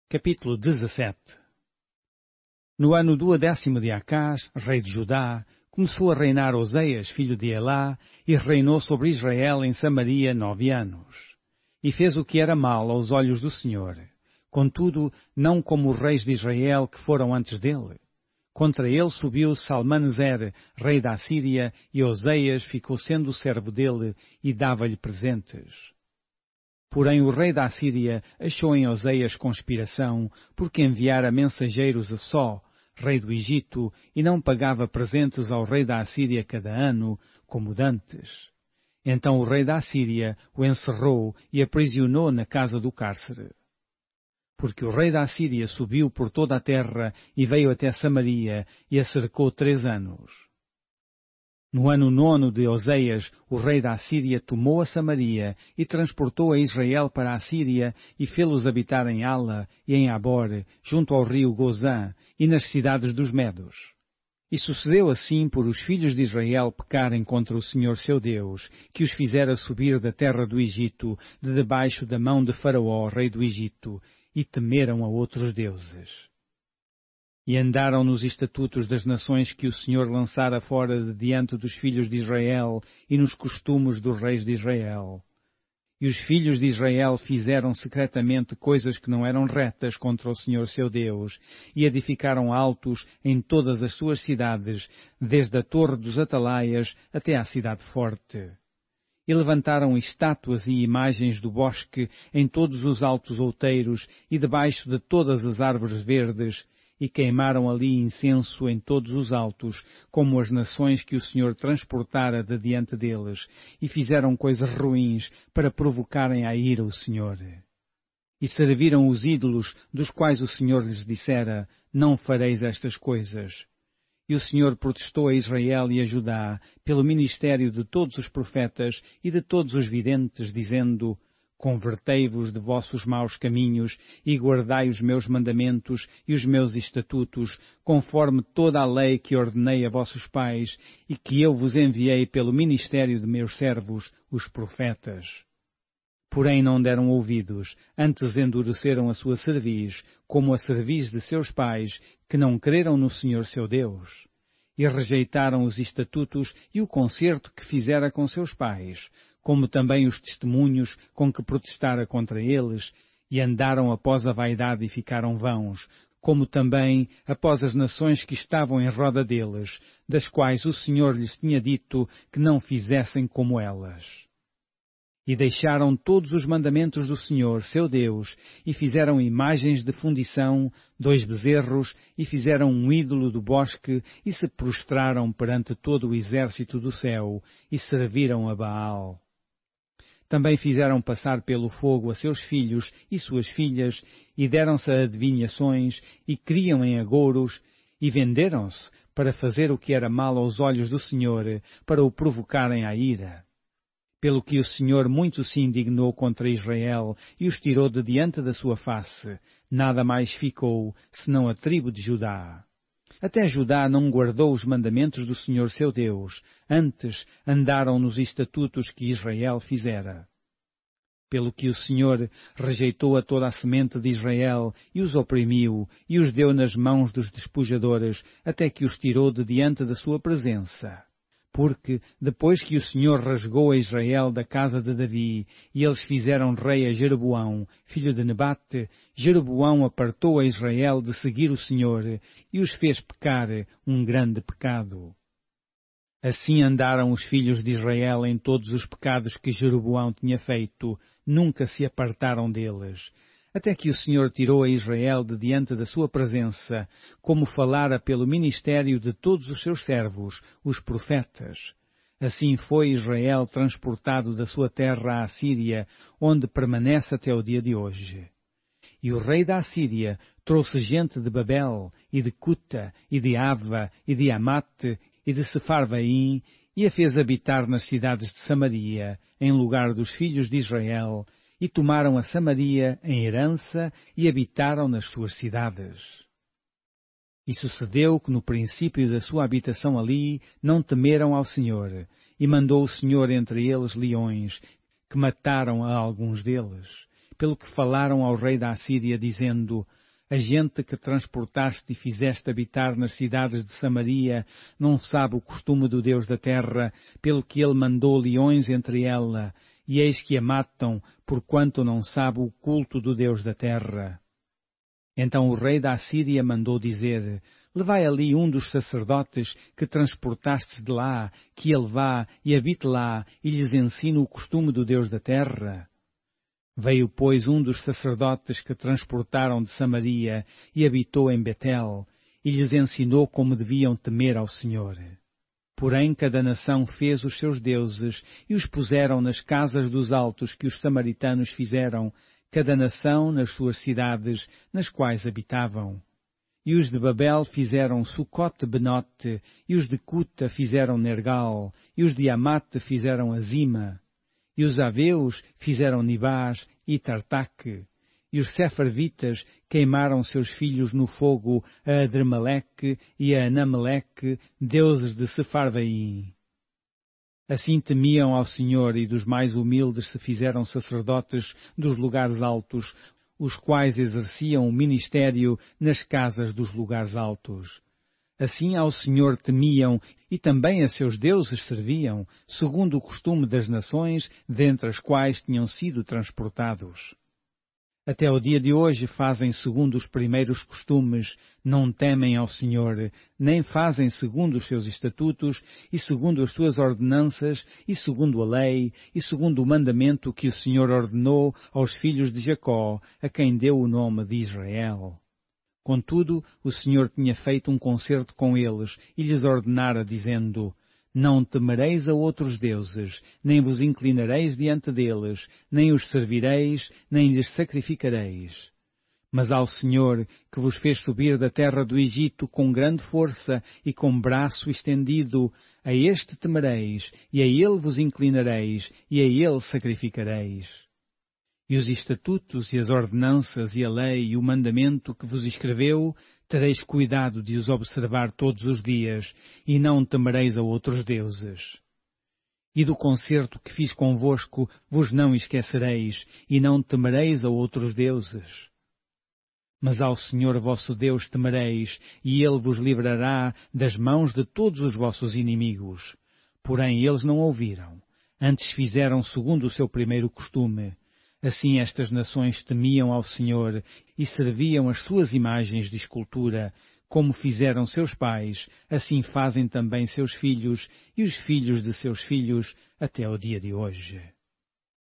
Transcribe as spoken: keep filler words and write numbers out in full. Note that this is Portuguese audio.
Capítulo dezassete. No ano duodécimo de Acás, rei de Judá, começou a reinar Oseias, filho de Elá, e reinou sobre Israel em Samaria nove anos. E fez o que era mal aos olhos do Senhor. Contudo, não como os reis de Israel que foram antes dele. Contra ele subiu Salmaneser, rei da Assíria, e Oseias ficou sendo o servo dele e dava-lhe presentes. Porém o rei da Assíria achou em Oseias conspiração, porque enviara mensageiros a Só, rei do Egito, e não pagava presentes ao rei da Assíria cada ano, como dantes. Então o rei da Assíria o encerrou e aprisionou na casa do cárcere. Porque o rei da Assíria subiu por toda a terra e veio até Samaria e a cercou três anos. No ano nono de Oseias, o rei da Assíria tomou a Samaria e transportou a Israel para a Assíria e fê-los habitar em Ala e em Abor, junto ao rio Gozã e nas cidades dos Medos. E sucedeu assim por os filhos de Israel pecarem contra o Senhor seu Deus, que os fizera subir da terra do Egito, de debaixo da mão de Faraó, rei do Egito, e temeram a outros deuses. E andaram nos estatutos das nações que o Senhor lançara fora de diante dos filhos de Israel e nos costumes dos reis de Israel. E os filhos de Israel fizeram secretamente coisas que não eram retas contra o Senhor seu Deus, e edificaram altos em todas as suas cidades, desde a torre dos Atalaias até à cidade forte. E levantaram estátuas e imagens do bosque em todos os altos outeiros e debaixo de todas as árvores verdes, e queimaram ali incenso em todos os altos, como as nações que o Senhor transportara de diante deles, e fizeram coisas ruins para provocarem à ira o Senhor. E serviram os ídolos, dos quais o Senhor lhes dissera, não fareis estas coisas. E o Senhor protestou a Israel e a Judá, pelo ministério de todos os profetas e de todos os videntes, dizendo, convertei-vos de vossos maus caminhos e guardai os meus mandamentos e os meus estatutos, conforme toda a lei que ordenei a vossos pais e que eu vos enviei pelo ministério de meus servos, os profetas. Porém não deram ouvidos, antes endureceram a sua cerviz, como a cerviz de seus pais, que não creram no Senhor seu Deus. E rejeitaram os estatutos e o concerto que fizera com seus pais, como também os testemunhos com que protestara contra eles, e andaram após a vaidade e ficaram vãos, como também após as nações que estavam em roda deles, das quais o Senhor lhes tinha dito que não fizessem como elas. E deixaram todos os mandamentos do Senhor, seu Deus, e fizeram imagens de fundição, dois bezerros, e fizeram um ídolo do bosque, e se prostraram perante todo o exército do céu, e serviram a Baal. Também fizeram passar pelo fogo a seus filhos e suas filhas, e deram-se a adivinhações, e criam em agouros, e venderam-se para fazer o que era mal aos olhos do Senhor, para o provocarem à ira. Pelo que o Senhor muito se indignou contra Israel e os tirou de diante da sua face, nada mais ficou, senão a tribo de Judá. Até Judá não guardou os mandamentos do Senhor seu Deus, antes andaram nos estatutos que Israel fizera. Pelo que o Senhor rejeitou a toda a semente de Israel e os oprimiu e os deu nas mãos dos despojadores, até que os tirou de diante da sua presença. Porque, depois que o Senhor rasgou a Israel da casa de Davi, e eles fizeram rei a Jeroboão, filho de Nebate, Jeroboão apartou a Israel de seguir o Senhor, e os fez pecar um grande pecado. Assim andaram os filhos de Israel em todos os pecados que Jeroboão tinha feito, nunca se apartaram deles, até que o Senhor tirou a Israel de diante da sua presença, como falara pelo ministério de todos os seus servos, os profetas. Assim foi Israel transportado da sua terra à Assíria, onde permanece até o dia de hoje. E o rei da Assíria trouxe gente de Babel, e de Cuta, e de Ava, e de Amate, e de Sefarvaim, e a fez habitar nas cidades de Samaria, em lugar dos filhos de Israel, e tomaram a Samaria em herança e habitaram nas suas cidades. E sucedeu que no princípio da sua habitação ali não temeram ao Senhor, e mandou o Senhor entre eles leões, que mataram a alguns deles, pelo que falaram ao rei da Assíria, dizendo, A gente que transportaste e fizeste habitar nas cidades de Samaria não sabe o costume do Deus da terra, pelo que ele mandou leões entre ela, e eis que a matam, porquanto não sabe o culto do Deus da terra. Então o rei da Assíria mandou dizer: Levai ali um dos sacerdotes que transportastes de lá, que ele vá e habite lá, e lhes ensine o costume do Deus da terra. Veio, pois, um dos sacerdotes que transportaram de Samaria e habitou em Betel, e lhes ensinou como deviam temer ao Senhor. Porém, cada nação fez os seus deuses e os puseram nas casas dos altos que os samaritanos fizeram, cada nação nas suas cidades, nas quais habitavam. E os de Babel fizeram Sucote-Benote, e os de Cuta fizeram Nergal, e os de Amate fizeram Azima. E os aveus fizeram Nibás e Tartaque, e os sefarvitas queimaram seus filhos no fogo a Adrameleque e a Anameleque, deuses de Sefarvaim. Assim temiam ao Senhor, e dos mais humildes se fizeram sacerdotes dos lugares altos, os quais exerciam o ministério nas casas dos lugares altos. Assim ao Senhor temiam e também a seus deuses serviam, segundo o costume das nações, dentre as quais tinham sido transportados. Até o dia de hoje fazem segundo os primeiros costumes, não temem ao Senhor, nem fazem segundo os seus estatutos, e segundo as suas ordenanças, e segundo a lei, e segundo o mandamento que o Senhor ordenou aos filhos de Jacó, a quem deu o nome de Israel. Contudo, o Senhor tinha feito um concerto com eles e lhes ordenara, dizendo: Não temereis a outros deuses, nem vos inclinareis diante deles, nem os servireis, nem lhes sacrificareis. Mas ao Senhor, que vos fez subir da terra do Egito com grande força e com braço estendido, a este temereis, e a ele vos inclinareis, e a ele sacrificareis. E os estatutos e as ordenanças e a lei e o mandamento que vos escreveu, tereis cuidado de os observar todos os dias, e não temereis a outros deuses. E do concerto que fiz convosco vos não esquecereis, e não temereis a outros deuses. Mas ao Senhor vosso Deus temereis, e Ele vos livrará das mãos de todos os vossos inimigos. Porém eles não ouviram, antes fizeram segundo o seu primeiro costume. Assim estas nações temiam ao Senhor e serviam as suas imagens de escultura, como fizeram seus pais, assim fazem também seus filhos e os filhos de seus filhos até o dia de hoje.